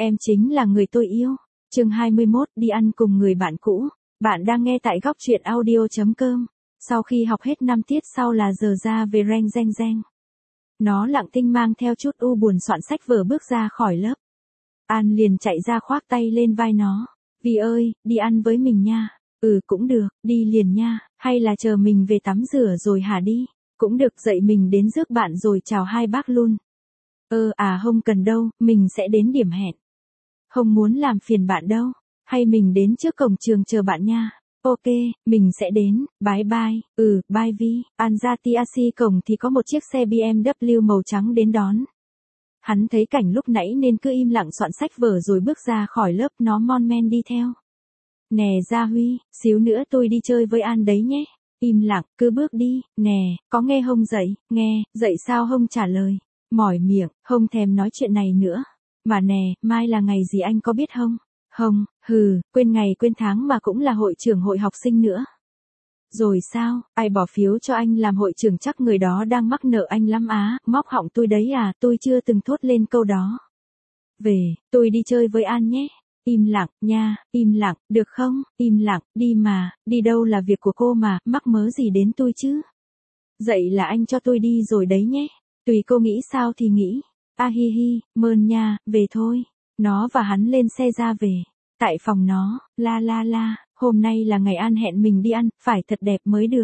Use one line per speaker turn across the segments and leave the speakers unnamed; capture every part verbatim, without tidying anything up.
Em chính là người tôi yêu. Chương hai mươi mốt, đi ăn cùng người bạn cũ. Bạn đang nghe tại góc truyện audio chấm com. Sau khi học hết năm tiết sau là giờ ra về reng reng reng. Nó lặng thinh mang theo chút u buồn soạn sách vở bước ra khỏi lớp. An liền chạy ra khoác tay lên vai nó. Vi ơi, đi ăn với mình nha. Ừ cũng được, đi liền nha, hay là chờ mình về tắm rửa rồi hả đi. Cũng được, dậy mình đến rước bạn rồi chào hai bác luôn. Ơ à không cần đâu, mình sẽ đến điểm hẹn. Không muốn làm phiền bạn đâu, hay mình đến trước cổng trường chờ bạn nha. Ok, mình sẽ đến, bye bye, ừ, bye Vi. An ra tê a xê cổng thì có một chiếc xe bê em vê màu trắng đến đón. Hắn thấy cảnh lúc nãy nên cứ im lặng soạn sách vở rồi bước ra khỏi lớp, nó mon men đi theo. Nè Gia Huy, xíu nữa tôi đi chơi với An đấy nhé. Im lặng, cứ bước đi, nè, có nghe không dậy, nghe, dậy sao không trả lời. Mỏi miệng, không thèm nói chuyện này nữa. Mà nè, mai là ngày gì anh có biết không? Không, hừ, quên ngày quên tháng mà cũng là hội trưởng hội học sinh nữa. Rồi sao, ai bỏ phiếu cho anh làm hội trưởng, chắc người đó đang mắc nợ anh lắm á, móc họng tôi đấy à, tôi chưa từng thốt lên câu đó. Về, tôi đi chơi với An nhé. Im lặng, nha, im lặng, được không, im lặng, đi mà, đi đâu là việc của cô mà, mắc mớ gì đến tôi chứ. Dậy là anh cho tôi đi rồi đấy nhé. Tùy cô nghĩ sao thì nghĩ. A hi hi, mơn nha, về thôi. Nó và hắn lên xe ra về. Tại phòng nó, la la la, hôm nay là ngày An hẹn mình đi ăn, phải thật đẹp mới được.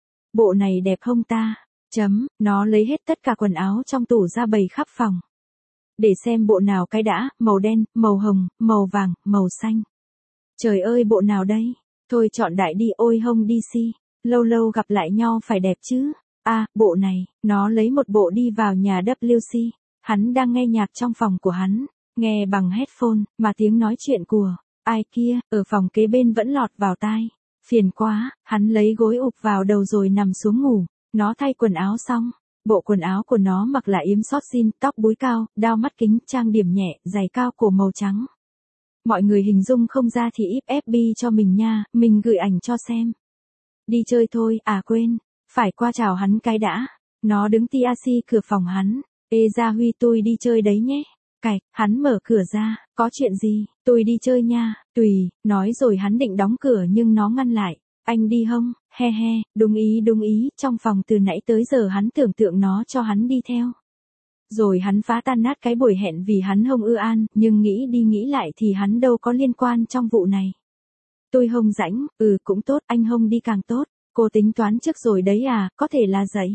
Bộ này đẹp không ta? Chấm, nó lấy hết tất cả quần áo trong tủ ra bày khắp phòng. Để xem bộ nào cái đã, màu đen, màu hồng, màu vàng, màu xanh. Trời ơi bộ nào đây? Thôi chọn đại đi, ôi hông đi si. Lâu lâu gặp lại nhau phải đẹp chứ. À, bộ này, nó lấy một bộ đi vào nhà vê kép xê. Hắn đang nghe nhạc trong phòng của hắn, nghe bằng headphone, mà tiếng nói chuyện của ai kia, ở phòng kế bên vẫn lọt vào tai. Phiền quá, hắn lấy gối ụp vào đầu rồi nằm xuống ngủ. Nó thay quần áo xong. Bộ quần áo của nó mặc là yếm sót jean, tóc búi cao, đao mắt kính, trang điểm nhẹ, giày cao cổ màu trắng. Mọi người hình dung không ra thì ép ép bê cho mình nha, mình gửi ảnh cho xem. Đi chơi thôi, à quên, phải qua chào hắn cái đã. Nó đứng tê a xê cửa phòng hắn. Ê Gia Huy, tôi đi chơi đấy nhé. Cạch, hắn mở cửa ra, có chuyện gì, tôi đi chơi nha, tùy, nói rồi hắn định đóng cửa nhưng nó ngăn lại. Anh đi không, he he, đúng ý đúng ý, trong phòng từ nãy tới giờ hắn tưởng tượng nó cho hắn đi theo. Rồi hắn phá tan nát cái buổi hẹn vì hắn không ưa An, nhưng nghĩ đi nghĩ lại thì hắn đâu có liên quan trong vụ này. Tôi không rảnh, ừ cũng tốt, anh không đi càng tốt, cô tính toán trước rồi đấy à, có thể là dậy.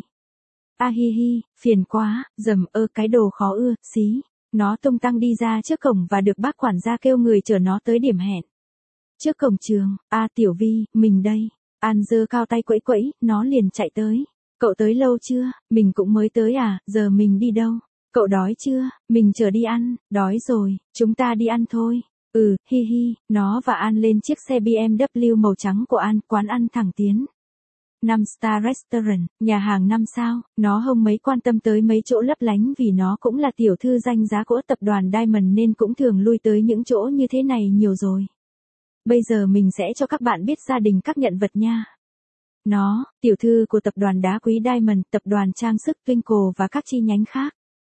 A hi hi, phiền quá, dầm ơ cái đồ khó ưa, xí. Nó tung tăng đi ra trước cổng và được bác quản gia kêu người chở nó tới điểm hẹn. Trước cổng trường, a Tiểu Vi, mình đây. An giơ cao tay quẫy quẫy, nó liền chạy tới. Cậu tới lâu chưa, mình cũng mới tới à, giờ mình đi đâu? Cậu đói chưa, mình chở đi ăn, đói rồi, chúng ta đi ăn thôi. Ừ, hi hi, nó và An lên chiếc xe bê em vê màu trắng của An, quán ăn thẳng tiến. năm star restaurant, nhà hàng năm sao, nó không mấy quan tâm tới mấy chỗ lấp lánh vì nó cũng là tiểu thư danh giá của tập đoàn Diamond nên cũng thường lui tới những chỗ như thế này nhiều rồi. Bây giờ mình sẽ cho các bạn biết gia đình các nhận vật nha. Nó, tiểu thư của tập đoàn đá quý Diamond, tập đoàn trang sức Twinkle và các chi nhánh khác.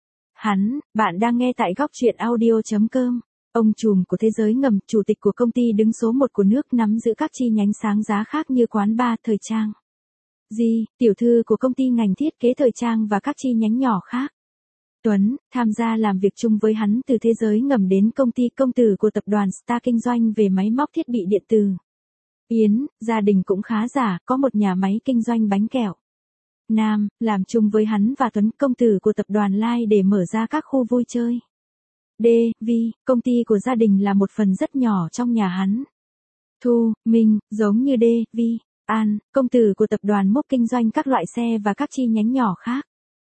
Hắn, bạn đang nghe tại góc truyện audio chấm com. Ông trùm của thế giới ngầm, chủ tịch của công ty đứng số một của nước, nắm giữ các chi nhánh sáng giá khác như quán bar, thời trang. Di, tiểu thư của công ty ngành thiết kế thời trang và các chi nhánh nhỏ khác. Tuấn, tham gia làm việc chung với hắn từ thế giới ngầm đến công ty công tử của tập đoàn Star kinh doanh về máy móc thiết bị điện tử. Yến, gia đình cũng khá giả, có một nhà máy kinh doanh bánh kẹo. Nam, làm chung với hắn và Tuấn, công tử của tập đoàn Lai để mở ra các khu vui chơi. D, Vi, công ty của gia đình là một phần rất nhỏ trong nhà hắn. Thu, Minh, giống như D, Vi. An, công tử của tập đoàn Mốc kinh doanh các loại xe và các chi nhánh nhỏ khác.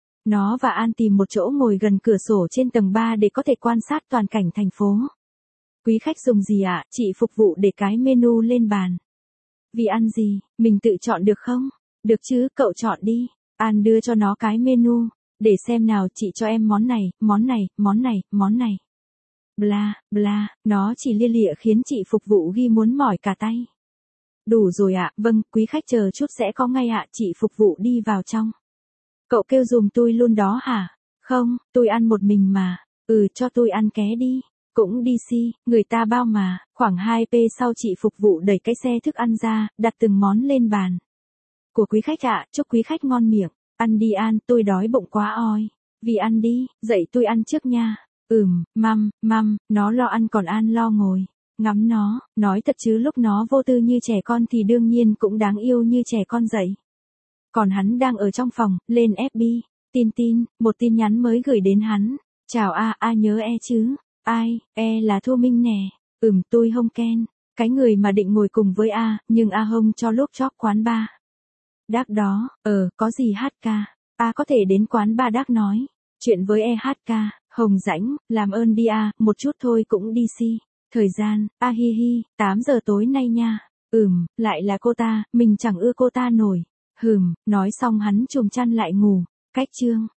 Nó và An tìm một chỗ ngồi gần cửa sổ trên tầng ba để có thể quan sát toàn cảnh thành phố. Quý khách dùng gì ạ, chị phục vụ để cái menu lên bàn. Vì ăn gì, mình tự chọn được không? Được chứ, cậu chọn đi. An đưa cho nó cái menu. Để xem nào, chị cho em món này, món này, món này, món này. Bla, bla, nó chỉ lia lịa khiến chị phục vụ ghi muốn mỏi cả tay. Đủ rồi ạ, vâng, quý khách chờ chút sẽ có ngay ạ, chị phục vụ đi vào trong. Cậu kêu dùm tôi luôn đó hả? Không, tôi ăn một mình mà. Ừ, cho tôi ăn ké đi. Cũng đi xi, người ta bao mà, khoảng hai pê sau chị phục vụ đẩy cái xe thức ăn ra, đặt từng món lên bàn. Của quý khách ạ, chúc quý khách ngon miệng. Ăn đi An, tôi đói bụng quá oi. Vì ăn đi, dậy tôi ăn trước nha. Ừm, măm, măm, nó lo ăn còn An lo ngồi. Ngắm nó, nói thật chứ lúc nó vô tư như trẻ con thì đương nhiên cũng đáng yêu như trẻ con dậy. Còn hắn đang ở trong phòng, lên ép bê. Tin tin, một tin nhắn mới gửi đến hắn. Chào A, A nhớ E chứ? Ai, E là Thu Minh nè. Ừm, tôi Hông Ken. Cái người mà định ngồi cùng với A, nhưng A Hông cho lúc chóp quán bar. Đác đó, ờ, có gì hát ca? A có thể đến quán bar Đác nói. Chuyện với E hát ca, Hồng rãnh, làm ơn đi A, một chút thôi cũng đi xi. Thời gian, A hi hi, tám giờ tối nay nha. Ừm, lại là cô ta, mình chẳng ưa cô ta nổi. Hừm, nói xong hắn chùm chăn lại ngủ. Cách chương.